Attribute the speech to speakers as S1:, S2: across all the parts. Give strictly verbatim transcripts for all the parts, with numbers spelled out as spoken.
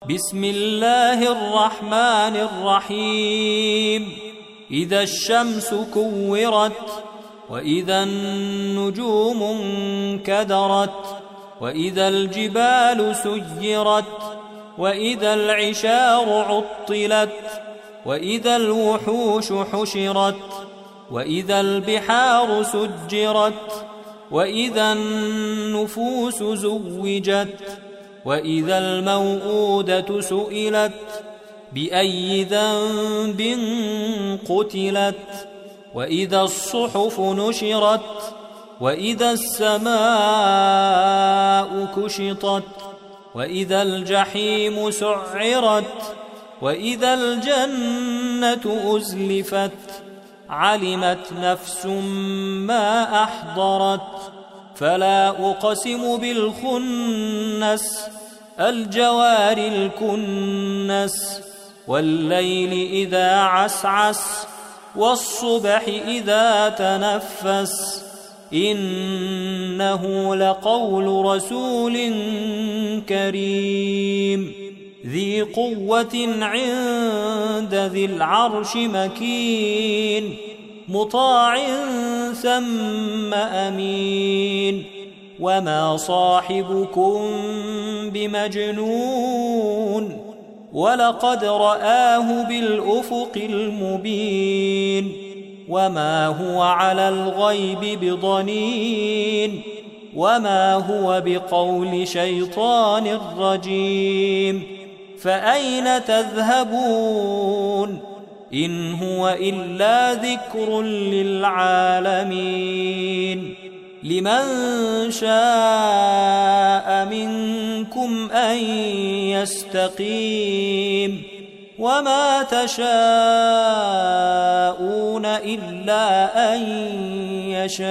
S1: بسم الله الرحمن الرحيم إذا الشمس كورت وإذا النجوم انكدرت وإذا الجبال سيرت وإذا العشار عطلت وإذا الوحوش حشرت وإذا البحار سجرت وإذا النفوس زوجت وإذا الموءودة سئلت بأي ذنب قتلت وإذا الصحف نشرت وإذا السماء كشطت وإذا الجحيم سعرت وإذا الجنة أزلفت علمت نفس ما أحضرت فلا أقسم بالخنس الجوار الكنس والليل إذا عسعس والصبح إذا تنفس إنه لقول رسول كريم ذي قوة عند ذي العرش مكين مطاع ثم أمين وما صاحبكم بمجنون ولقد رآه بالأفق المبين وما هو على الغيب بضنين وما هو بقول شيطان رجيم فأين تذهبون إن هو إلا ذكر للعالمين لمن شاء منكم أن يستقيم وما تشاءون إلا أن يشاء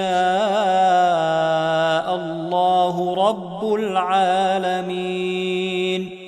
S1: الله رب العالمين